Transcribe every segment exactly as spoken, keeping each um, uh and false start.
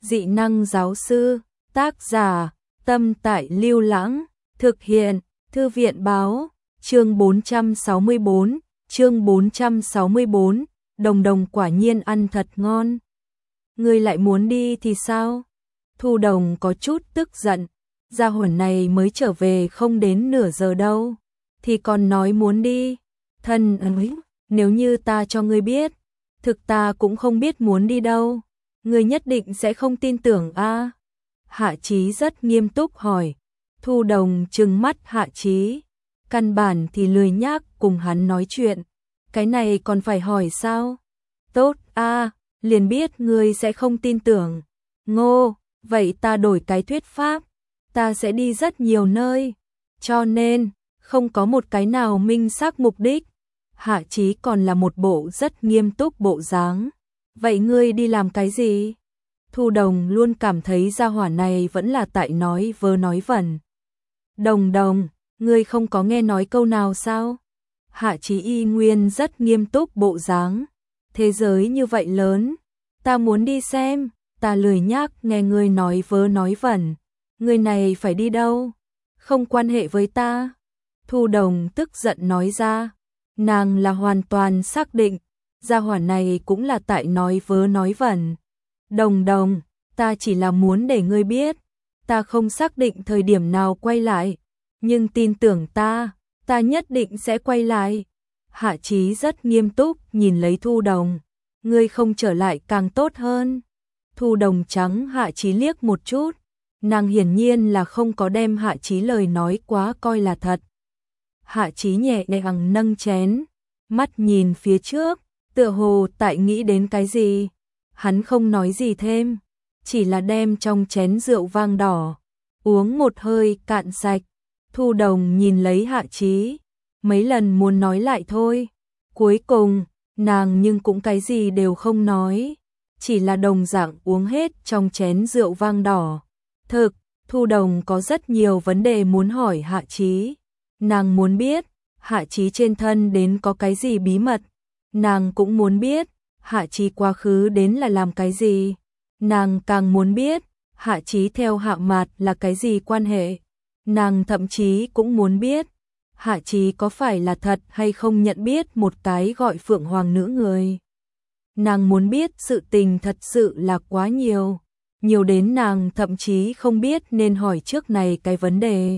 dị năng giáo sư, tác giả, Tâm Tại Lưu Lãng, thực hiện, Thư viện báo, chương bốn trăm sáu mươi bốn, chương bốn trăm sáu mươi bốn, Đồng Đồng quả nhiên ăn thật ngon. Ngươi lại muốn đi thì sao? Thu Đồng có chút tức giận, gia hỏa này mới trở về không đến nửa giờ đâu, thì còn nói muốn đi. Thân ơi, nếu như ta cho ngươi biết, thực ta cũng không biết muốn đi đâu, ngươi nhất định sẽ không tin tưởng a. À? Hạ Chí rất nghiêm túc hỏi. Thu Đồng trừng mắt Hạ Chí, căn bản thì lười nhác cùng hắn nói chuyện, cái này còn phải hỏi sao? Tốt a, à, liền biết ngươi sẽ không tin tưởng. Ngô, vậy ta đổi cái thuyết pháp, ta sẽ đi rất nhiều nơi, cho nên không có một cái nào minh xác mục đích. Hạ Chí còn là một bộ rất nghiêm túc bộ dáng. Vậy ngươi đi làm cái gì? Thu Đồng luôn cảm thấy gia hỏa này vẫn là tại nói vớ nói vẩn. Đồng Đồng, ngươi không có nghe nói câu nào sao? Hạ Chí y nguyên rất nghiêm túc bộ dáng. Thế giới như vậy lớn, ta muốn đi xem, ta lười nhác nghe ngươi nói vớ nói vẩn. Ngươi này phải đi đâu? Không quan hệ với ta. Thu Đồng tức giận nói ra. Nàng là hoàn toàn xác định, gia hỏa này cũng là tại nói vớ nói vẩn. Đồng Đồng, ta chỉ là muốn để ngươi biết, ta không xác định thời điểm nào quay lại, nhưng tin tưởng ta, ta nhất định sẽ quay lại. Hạ Chí rất nghiêm túc nhìn lấy Thu Đồng, ngươi không trở lại càng tốt hơn. Thu Đồng trắng Hạ Chí liếc một chút, nàng hiển nhiên là không có đem Hạ Chí lời nói quá coi là thật. Hạ Chí nhẹ nhàng nâng chén, mắt nhìn phía trước, tựa hồ tại nghĩ đến cái gì. Hắn không nói gì thêm, chỉ là đem trong chén rượu vang đỏ, uống một hơi cạn sạch. Thu Đồng nhìn lấy Hạ Chí, mấy lần muốn nói lại thôi. Cuối cùng, nàng nhưng cũng cái gì đều không nói, chỉ là đồng dạng uống hết trong chén rượu vang đỏ. Thực, Thu Đồng có rất nhiều vấn đề muốn hỏi Hạ Chí. Nàng muốn biết, Hạ Chí trên thân đến có cái gì bí mật. Nàng cũng muốn biết, Hạ Chí quá khứ đến là làm cái gì. Nàng càng muốn biết, Hạ Chí theo Hạ Mạt là cái gì quan hệ. Nàng thậm chí cũng muốn biết, Hạ Chí có phải là thật hay không nhận biết một cái gọi Phượng Hoàng nữ người. Nàng muốn biết sự tình thật sự là quá nhiều, nhiều đến nàng thậm chí không biết nên hỏi trước này cái vấn đề.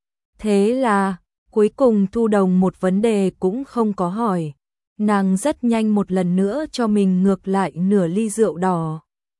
Thế là, cuối cùng Thu Đồng một vấn đề cũng không có hỏi. Nàng rất nhanh một lần nữa cho mình ngược lại nửa ly rượu đỏ.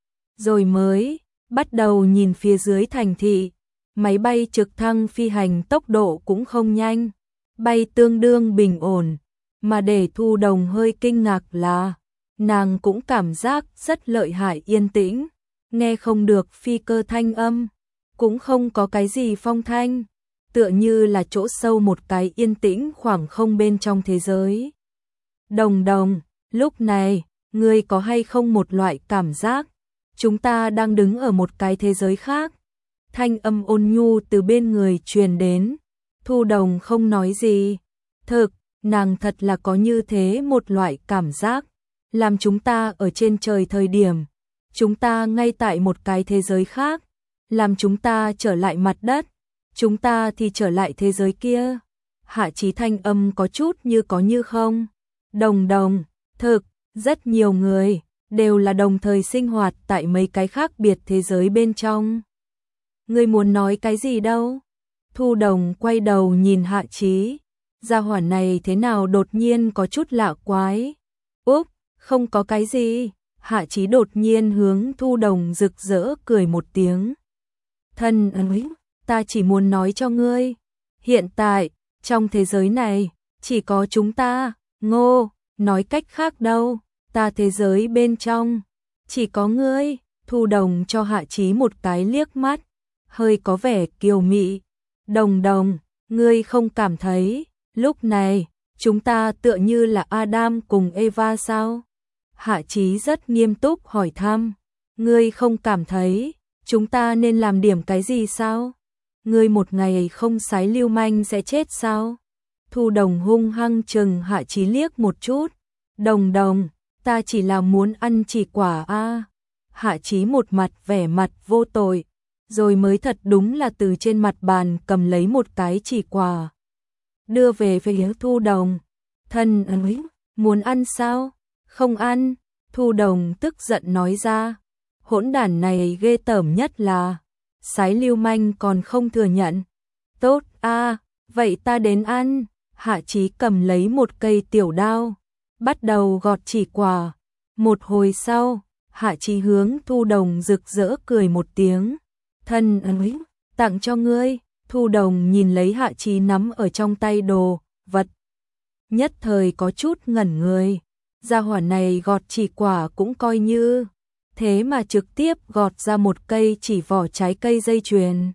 Rồi mới bắt đầu nhìn phía dưới thành thị. Máy bay trực thăng phi hành tốc độ cũng không nhanh, bay tương đương bình ổn. Mà để Thu Đồng hơi kinh ngạc là, nàng cũng cảm giác rất lợi hại yên tĩnh. Nghe không được phi cơ thanh âm, cũng không có cái gì phong thanh. Tựa như là chỗ sâu một cái yên tĩnh khoảng không bên trong thế giới. Đồng Đồng, lúc này, ngươi có hay không một loại cảm giác, chúng ta đang đứng ở một cái thế giới khác? Thanh âm ôn nhu từ bên người truyền đến. Thu Đồng không nói gì. Thực, nàng thật là có như thế một loại cảm giác, làm chúng ta ở trên trời thời điểm, chúng ta ngay tại một cái thế giới khác, làm chúng ta trở lại mặt đất, chúng ta thì trở lại thế giới kia. Hạ Chí thanh âm có chút như có như không. Đồng Đồng, thực, rất nhiều người đều là đồng thời sinh hoạt tại mấy cái khác biệt thế giới bên trong. Ngươi muốn nói cái gì đâu? Thu Đồng quay đầu nhìn Hạ Chí, gia hỏa này thế nào đột nhiên có chút lạ quái. Úp, không có cái gì. Hạ Chí đột nhiên hướng Thu Đồng rực rỡ cười một tiếng. Thân ơi, ta chỉ muốn nói cho ngươi, hiện tại, trong thế giới này, chỉ có chúng ta. Ngô, nói cách khác đâu, ta thế giới bên trong, chỉ có ngươi. Thu Đồng cho Hạ Chí một cái liếc mắt, hơi có vẻ kiều mị. Đồng Đồng, ngươi không cảm thấy, lúc này, chúng ta tựa như là Adam cùng Eva sao? Hạ Chí rất nghiêm túc hỏi thăm, ngươi không cảm thấy, chúng ta nên làm điểm cái gì sao? Ngươi một ngày không sái lưu manh sẽ chết sao? Thu Đồng hung hăng chừng Hạ Chí liếc một chút. Đồng Đồng, ta chỉ là muốn ăn chỉ quả a. Hạ Chí một mặt vẻ mặt vô tội, rồi mới thật đúng là từ trên mặt bàn cầm lấy một cái chỉ quả, đưa về phía Thu Đồng. Thân ấy, muốn ăn sao? Không ăn. Thu Đồng tức giận nói ra. Hỗn đản này ghê tởm nhất là sái lưu manh còn không thừa nhận. Tốt a, vậy ta đến ăn. Hạ Chí cầm lấy một cây tiểu đao, bắt đầu gọt chỉ quả. Một hồi sau, Hạ Chí hướng Thu Đồng rực rỡ cười một tiếng. Thân ấy, tặng cho ngươi. Thu Đồng nhìn lấy Hạ Chí nắm ở trong tay đồ vật, nhất thời có chút ngẩn người. Gia hỏa này gọt chỉ quả cũng coi như, thế mà trực tiếp gọt ra một cây chỉ vỏ trái cây dây chuyền.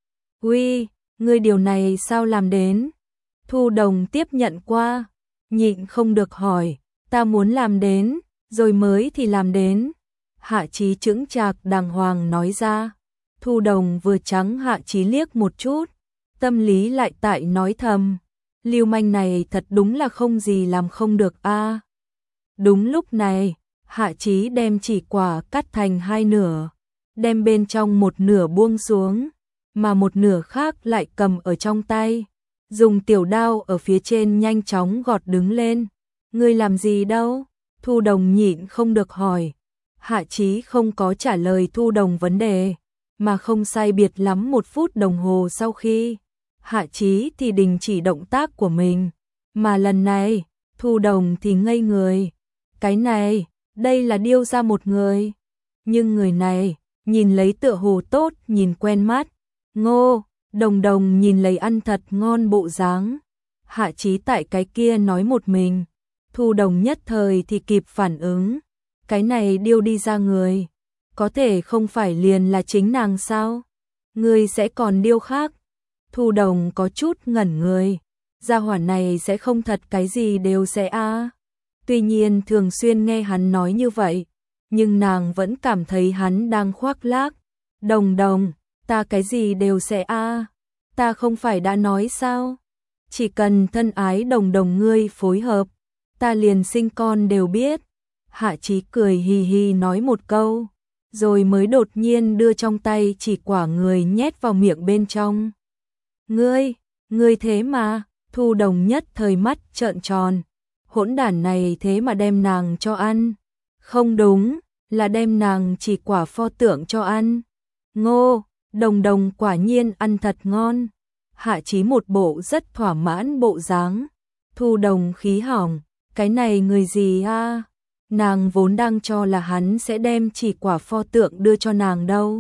Uy, ngươi điều này sao làm đến? Thu Đồng tiếp nhận qua, nhịn không được hỏi, ta muốn làm đến, rồi mới thì làm đến. Hạ Chí chững chạc đàng hoàng nói ra. Thu Đồng vừa trắng Hạ Chí liếc một chút, tâm lý lại tại nói thầm, lưu manh này thật đúng là không gì làm không được a. Đúng lúc này, Hạ Chí đem chỉ quả cắt thành hai nửa, đem bên trong một nửa buông xuống, mà một nửa khác lại cầm ở trong tay, dùng tiểu đao ở phía trên nhanh chóng gọt đứng lên. Ngươi làm gì đâu? Thu Đồng nhịn không được hỏi. Hạ Chí không có trả lời Thu Đồng vấn đề, mà không sai biệt lắm một phút đồng hồ sau khi Hạ Chí thì đình chỉ động tác của mình, mà lần này Thu Đồng thì ngây người. Cái này, đây là điêu ra một người, nhưng người này nhìn lấy tựa hồ tốt, nhìn quen mắt. Ngô Đồng Đồng nhìn lấy ăn thật ngon bộ dáng. Hạ Chí tại cái kia nói một mình. Thu Đồng nhất thời thì kịp phản ứng, cái này điêu đi ra người, có thể không phải liền là chính nàng sao? Ngươi sẽ còn điêu khác? Thu Đồng có chút ngẩn người, gia hỏa này sẽ không thật cái gì đều sẽ a. À. Tuy nhiên thường xuyên nghe hắn nói như vậy, nhưng nàng vẫn cảm thấy hắn đang khoác lác. Đồng Đồng, ta cái gì đều sẽ a. À. Ta không phải đã nói sao? Chỉ cần thân ái Đồng Đồng ngươi phối hợp, ta liền sinh con đều biết. Hạ Chí cười hì hì nói một câu, rồi mới đột nhiên đưa trong tay chỉ quả người nhét vào miệng bên trong. Ngươi, ngươi thế mà? Thu Đồng nhất thời mắt trợn tròn. Hỗn đản này thế mà đem nàng cho ăn. Không đúng, là đem nàng chỉ quả pho tượng cho ăn. Ngô Đồng Đồng quả nhiên ăn thật ngon. Hạ Chí một bộ rất thỏa mãn bộ dáng. Thu Đồng khí hỏng, cái này người gì a? Nàng vốn đang cho là hắn sẽ đem chỉ quả pho tượng đưa cho nàng đâu.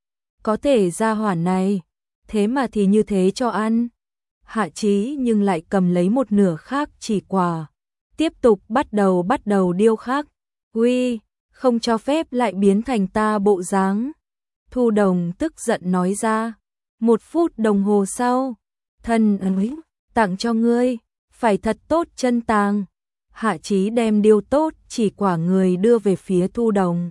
Có thể ra hỏa này, thế mà thì như thế cho ăn. Hạ Chí nhưng lại cầm lấy một nửa khác chỉ quả, tiếp tục bắt đầu bắt đầu điêu khắc. Uy, không cho phép lại biến thành ta bộ dáng. Thu Đồng tức giận nói ra. Một phút đồng hồ sau, thân ấy, tặng cho ngươi, phải thật tốt chân tàng. Hạ Chí đem điêu tốt chỉ quả người đưa về phía Thu Đồng.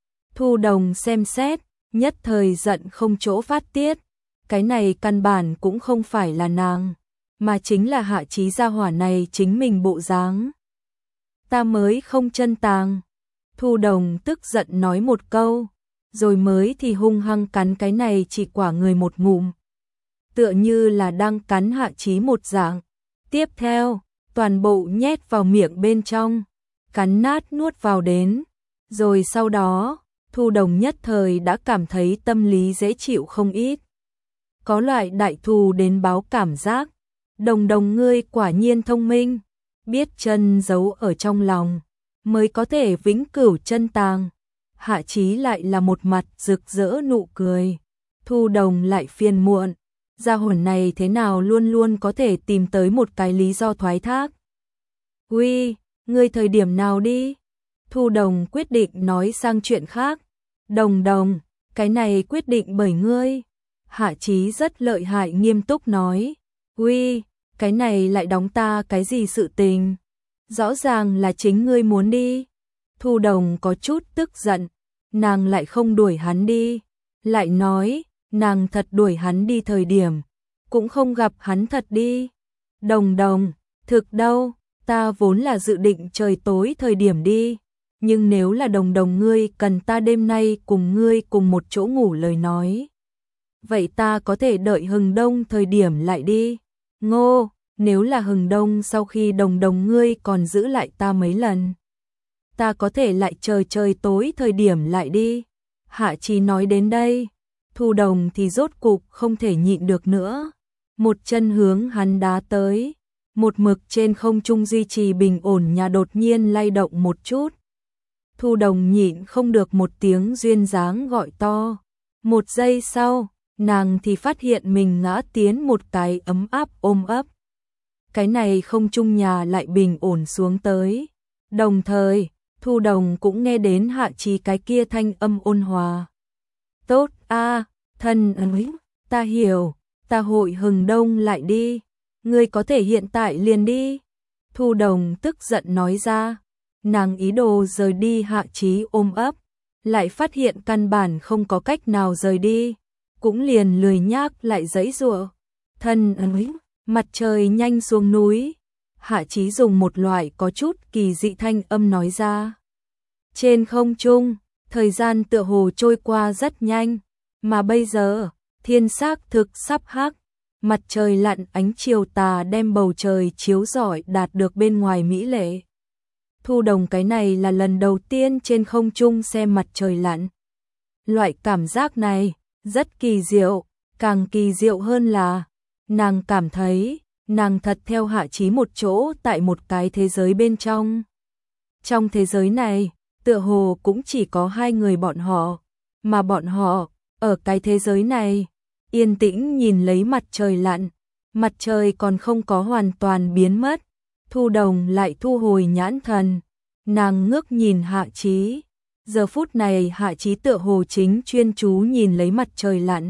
Thu Đồng xem xét, nhất thời giận không chỗ phát tiết. Cái này căn bản cũng không phải là nàng, mà chính là Hạ Chí gia hỏa này chính mình bộ dáng. Ta mới không chân tàng. Thu Đồng tức giận nói một câu, rồi mới thì hung hăng cắn cái này chỉ quả người một ngụm, tựa như là đang cắn Hạ Chí một dạng. Tiếp theo, toàn bộ nhét vào miệng bên trong, cắn nát nuốt vào đến. Rồi sau đó, Thu Đồng nhất thời đã cảm thấy tâm lý dễ chịu không ít. Có loại đại thù đến báo cảm giác. Đồng Đồng ngươi quả nhiên thông minh, biết chân giấu ở trong lòng, mới có thể vĩnh cửu chân tàng. Hạ Chí lại là một mặt rực rỡ nụ cười. Thu Đồng lại phiền muộn, gia hỏa này thế nào luôn luôn có thể tìm tới một cái lý do thoái thác. Uy, ngươi thời điểm nào đi? Thu Đồng quyết định nói sang chuyện khác. Đồng Đồng, cái này quyết định bởi ngươi. Hạ Chí rất lợi hại nghiêm túc nói. Uy, cái này lại đóng ta cái gì sự tình? Rõ ràng là chính ngươi muốn đi. Thu Đồng có chút tức giận, nàng lại không đuổi hắn đi. Lại nói, nàng thật đuổi hắn đi thời điểm, cũng không gặp hắn thật đi. Đồng Đồng, thực đâu, ta vốn là dự định trời tối thời điểm đi. nhưng nếu là Đồng Đồng ngươi cần ta đêm nay cùng ngươi cùng một chỗ ngủ lời nói, vậy ta có thể đợi hừng đông thời điểm lại đi. Ngô, nếu là hừng đông sau khi Đồng Đồng ngươi còn giữ lại ta mấy lần, ta có thể lại chờ trời tối thời điểm lại đi. Hạ Chí nói đến đây, Thu Đồng thì rốt cục không thể nhịn được nữa, một chân hướng hắn đá tới, một mực trên không trung duy trì bình ổn nhà đột nhiên lay động một chút. Thu Đồng nhịn không được một tiếng duyên dáng gọi to, một giây sau, nàng thì phát hiện mình ngã tiến một cái ấm áp ôm ấp. Cái này không trung nhà lại bình ổn xuống tới, đồng thời, Thu Đồng cũng nghe đến Hạ Chí cái kia thanh âm ôn hòa. Tốt a, thân ơi, ta hiểu, ta hội hừng đông lại đi, ngươi có thể hiện tại liền đi. Thu Đồng tức giận nói ra, nàng ý đồ rời đi Hạ Chí ôm ấp, lại phát hiện căn bản không có cách nào rời đi, cũng liền lười nhác lại giãy giụa. Thân ơi, mặt trời nhanh xuống núi. Hạ Chí dùng một loại có chút kỳ dị thanh âm nói ra. Trên không trung, thời gian tựa hồ trôi qua rất nhanh, mà bây giờ, thiên xác thực sắp hắc, mặt trời lặn ánh chiều tà đem bầu trời chiếu rọi đạt được bên ngoài mỹ lệ. Thu Đồng cái này là lần đầu tiên trên không trung xem mặt trời lặn. Loại cảm giác này, rất kỳ diệu, càng kỳ diệu hơn là, nàng cảm thấy, nàng thật theo Hạ Chí một chỗ tại một cái thế giới bên trong. Trong thế giới này, tựa hồ cũng chỉ có hai người bọn họ, mà bọn họ, ở cái thế giới này, yên tĩnh nhìn lấy mặt trời lặn, mặt trời còn không có hoàn toàn biến mất. Thu Đồng lại thu hồi nhãn thần, nàng ngước nhìn Hạ Chí. Giờ phút này Hạ Chí tựa hồ chính chuyên chú nhìn lấy mặt trời lặn.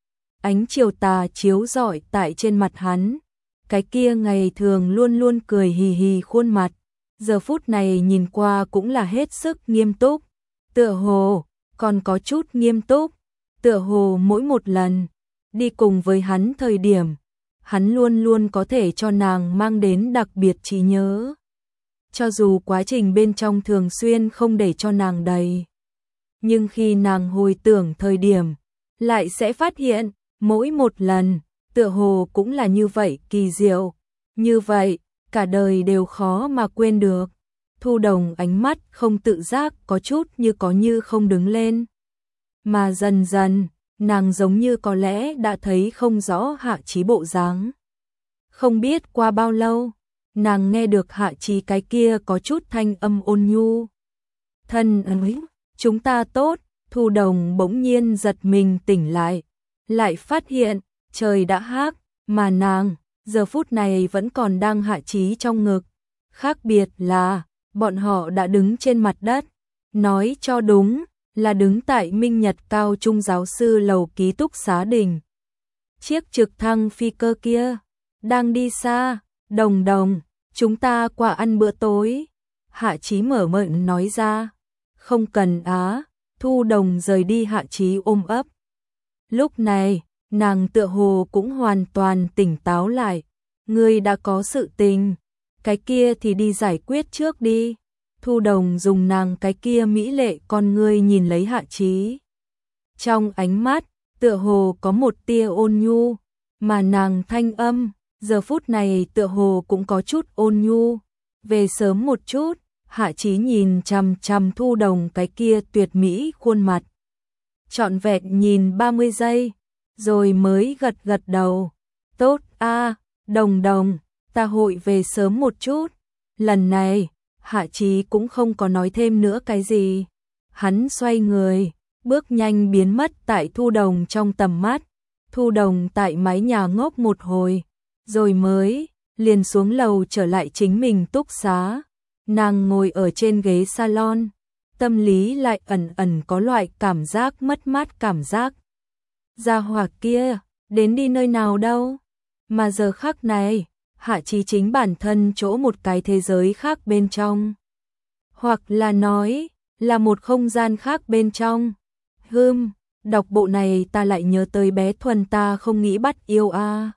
Ánh chiều tà chiếu rọi tại trên mặt hắn, cái kia ngày thường luôn luôn cười hì hì khuôn mặt, giờ phút này nhìn qua cũng là hết sức nghiêm túc, tựa hồ còn có chút nghiêm túc, tựa hồ mỗi một lần đi cùng với hắn thời điểm, hắn luôn luôn có thể cho nàng mang đến đặc biệt trí nhớ. Cho dù quá trình bên trong thường xuyên không để cho nàng đầy, nhưng khi nàng hồi tưởng thời điểm, lại sẽ phát hiện, mỗi một lần, tựa hồ cũng là như vậy kỳ diệu, như vậy, cả đời đều khó mà quên được. Thu Đồng ánh mắt không tự giác có chút như có như không đứng lên. Mà dần dần, nàng giống như có lẽ đã thấy không rõ Hạ Chí bộ dáng. Không biết qua bao lâu, nàng nghe được Hạ Chí cái kia có chút thanh âm ôn nhu. Thân ơi, chúng ta tốt. Thu Đồng bỗng nhiên giật mình tỉnh lại, lại phát hiện trời đã hắc, mà nàng giờ phút này vẫn còn đang Hạ Chí trong ngực. Khác biệt là bọn họ đã đứng trên mặt đất, nói cho đúng là đứng tại Minh Nhật Cao Trung giáo sư lầu ký túc xá đình. Chiếc trực thăng phi cơ kia đang đi xa. Đồng Đồng, chúng ta qua ăn bữa tối. Hạ Chí mở miệng nói ra. Không cần á. Thu Đồng rời đi Hạ Chí ôm ấp. Lúc này, nàng tựa hồ cũng hoàn toàn tỉnh táo lại. Ngươi đã có sự tình, cái kia thì đi giải quyết trước đi. Thu Đồng dùng nàng cái kia mỹ lệ con ngươi nhìn lấy Hạ Chí. Trong ánh mắt, tựa hồ có một tia ôn nhu, mà nàng thanh âm, giờ phút này tựa hồ cũng có chút ôn nhu. Về sớm một chút, Hạ Chí nhìn chằm chằm Thu Đồng cái kia tuyệt mỹ khuôn mặt. Trọn vẹn nhìn ba mươi giây, rồi mới gật gật đầu. Tốt a, Đồng Đồng, ta hội về sớm một chút. Lần này, Hạ Chí cũng không có nói thêm nữa cái gì. Hắn xoay người, bước nhanh biến mất tại Thu Đồng trong tầm mắt. Thu Đồng tại mái nhà ngốc một hồi, rồi mới liền xuống lầu trở lại chính mình túc xá. Nàng ngồi ở trên ghế salon, tâm lý lại ẩn ẩn có loại cảm giác mất mát cảm giác. Gia hỏa kia, đến đi nơi nào đâu? Mà giờ khắc này, Hạ Chí chính bản thân chỗ một cái thế giới khác bên trong. Hoặc là nói, là một không gian khác bên trong. Hừm, đọc bộ này ta lại nhớ tới bé Thuần ta không nghĩ bắt yêu a.